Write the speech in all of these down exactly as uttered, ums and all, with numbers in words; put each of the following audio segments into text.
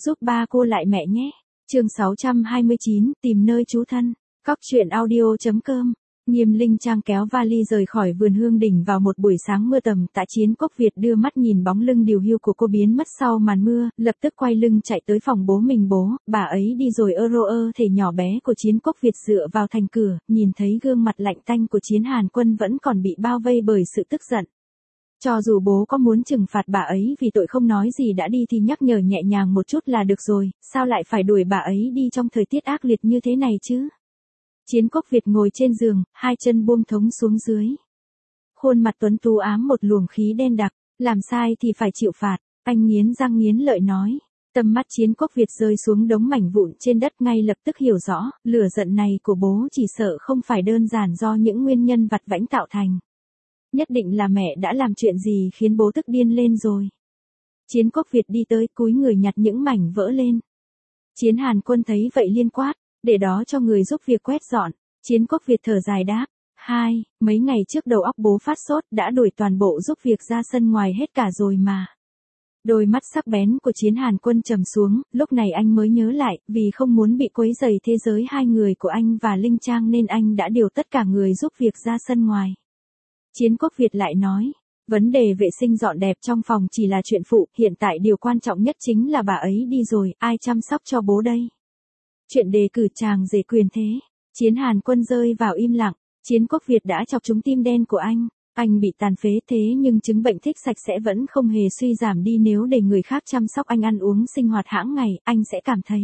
giúp ba cô lại mẹ nhé. Chương sáu trăm hai mươi chín, tìm nơi trú thân. Cóc truyện audio.com. Nghiêm Linh Trang kéo vali rời khỏi vườn Hương Đỉnh vào một buổi sáng mưa tầm. Tạ Chiến Quốc Việt đưa mắt nhìn bóng lưng điều hưu của cô biến mất sau màn mưa, lập tức quay lưng chạy tới phòng bố mình. Bố, bà ấy đi rồi. Ơ rô ơ thể nhỏ bé của Chiến Quốc Việt dựa vào thành cửa, nhìn thấy gương mặt lạnh tanh của Chiến Hàn Quân vẫn còn bị bao vây bởi sự tức giận. Cho dù bố có muốn trừng phạt bà ấy vì tội không nói gì đã đi thì nhắc nhở nhẹ nhàng một chút là được rồi, sao lại phải đuổi bà ấy đi trong thời tiết ác liệt như thế này chứ? Chiến Quốc Việt ngồi trên giường, hai chân buông thõng xuống dưới. Khuôn mặt tuấn tú ám một luồng khí đen đặc, làm sai thì phải chịu phạt, anh nghiến răng nghiến lợi nói. Tầm mắt Chiến Quốc Việt rơi xuống đống mảnh vụn trên đất, ngay lập tức hiểu rõ, lửa giận này của bố chỉ sợ không phải đơn giản do những nguyên nhân vặt vãnh tạo thành. Nhất định là mẹ đã làm chuyện gì khiến bố tức điên lên rồi. Chiến Quốc Việt đi tới cúi người nhặt những mảnh vỡ lên. Chiến Hàn Quân thấy vậy liên quát, để đó cho người giúp việc quét dọn. Chiến Quốc Việt thở dài đáp, hai, mấy ngày trước đầu óc bố phát sốt đã đuổi toàn bộ giúp việc ra sân ngoài hết cả rồi mà. Đôi mắt sắc bén của Chiến Hàn Quân trầm xuống, lúc này anh mới nhớ lại, vì không muốn bị quấy rầy thế giới hai người của anh và Linh Trang nên anh đã điều tất cả người giúp việc ra sân ngoài. Chiến Quốc Việt lại nói, vấn đề vệ sinh dọn đẹp trong phòng chỉ là chuyện phụ, hiện tại điều quan trọng nhất chính là bà ấy đi rồi, ai chăm sóc cho bố đây? Chuyện đề cử chàng rể quyền thế. Chiến Hàn Quân rơi vào im lặng. Chiến Quốc Việt đã chọc trúng tim đen của anh. Anh bị tàn phế thế nhưng chứng bệnh thích sạch sẽ vẫn không hề suy giảm đi. Nếu để người khác chăm sóc anh ăn uống sinh hoạt hãng ngày, anh sẽ cảm thấy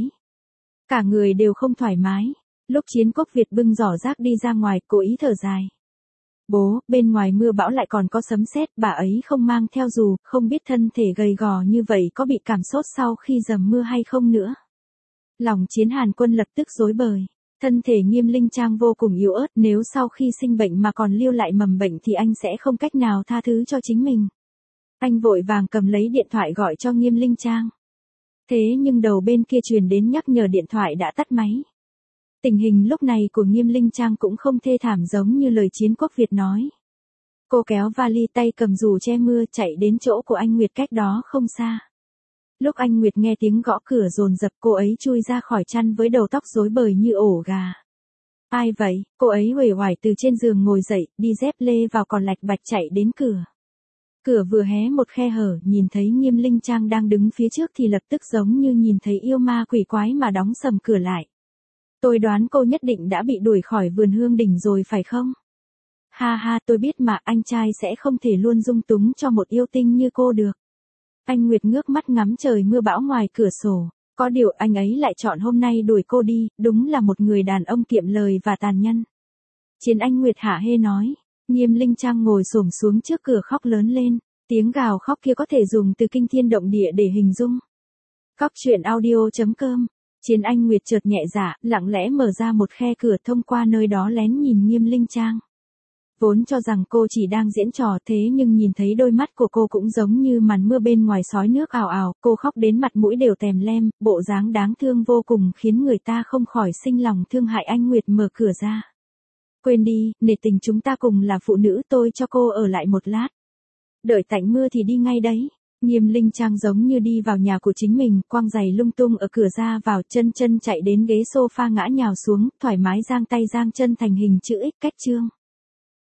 cả người đều không thoải mái. Lúc Chiến Quốc Việt bưng giỏ rác đi ra ngoài, cố ý thở dài. Bố, bên ngoài mưa bão lại còn có sấm sét, bà ấy không mang theo dù, không biết thân thể gầy gò như vậy có bị cảm sốt sau khi dầm mưa hay không nữa. Lòng Chiến Hàn Quân lập tức rối bời. Thân thể Nghiêm Linh Trang vô cùng yếu ớt, nếu sau khi sinh bệnh mà còn lưu lại mầm bệnh thì anh sẽ không cách nào tha thứ cho chính mình. Anh vội vàng cầm lấy điện thoại gọi cho Nghiêm Linh Trang. Thế nhưng đầu bên kia truyền đến nhắc nhở điện thoại đã tắt máy. Tình hình lúc này của Nghiêm Linh Trang cũng không thê thảm giống như lời Chiến Quốc Việt nói. Cô kéo vali tay cầm dù che mưa chạy đến chỗ của anh Nguyệt cách đó không xa. Lúc anh Nguyệt nghe tiếng gõ cửa dồn dập, cô ấy chui ra khỏi chăn với đầu tóc rối bời như ổ gà. Ai vậy? Cô ấy uể oải từ trên giường ngồi dậy, đi dép lê vào còn lạch bạch chạy đến cửa. Cửa vừa hé một khe hở, nhìn thấy Nghiêm Linh Trang đang đứng phía trước thì lập tức giống như nhìn thấy yêu ma quỷ quái mà đóng sầm cửa lại. Tôi đoán cô nhất định đã bị đuổi khỏi vườn Hương Đỉnh rồi phải không? Ha ha, tôi biết mà, anh trai sẽ không thể luôn dung túng cho một yêu tinh như cô được. Anh Nguyệt ngước mắt ngắm trời mưa bão ngoài cửa sổ. Có điều anh ấy lại chọn hôm nay đuổi cô đi, đúng là một người đàn ông kiệm lời và tàn nhẫn. Chiến Anh Nguyệt hả hê nói. Nghiêm Linh Trang ngồi xổm xuống trước cửa khóc lớn lên. Tiếng gào khóc kia có thể dùng từ kinh thiên động địa để hình dung. Cóc truyện audio.com. Chiến Anh Nguyệt chợt nhẹ dạ, lặng lẽ mở ra một khe cửa thông qua nơi đó lén nhìn Nghiêm Linh Trang. Vốn cho rằng cô chỉ đang diễn trò thế nhưng nhìn thấy đôi mắt của cô cũng giống như màn mưa bên ngoài sói nước ào ào, cô khóc đến mặt mũi đều tèm lem, bộ dáng đáng thương vô cùng khiến người ta không khỏi sinh lòng thương hại. Anh Nguyệt mở cửa ra. Quên đi, nể tình chúng ta cùng là phụ nữ, tôi cho cô ở lại một lát. Đợi tạnh mưa thì đi ngay đấy. Nghiêm Linh Trang giống như đi vào nhà của chính mình, quăng giày lung tung ở cửa ra vào, chân chân chạy đến ghế sofa ngã nhào xuống, thoải mái giang tay giang chân thành hình chữ X cách chương.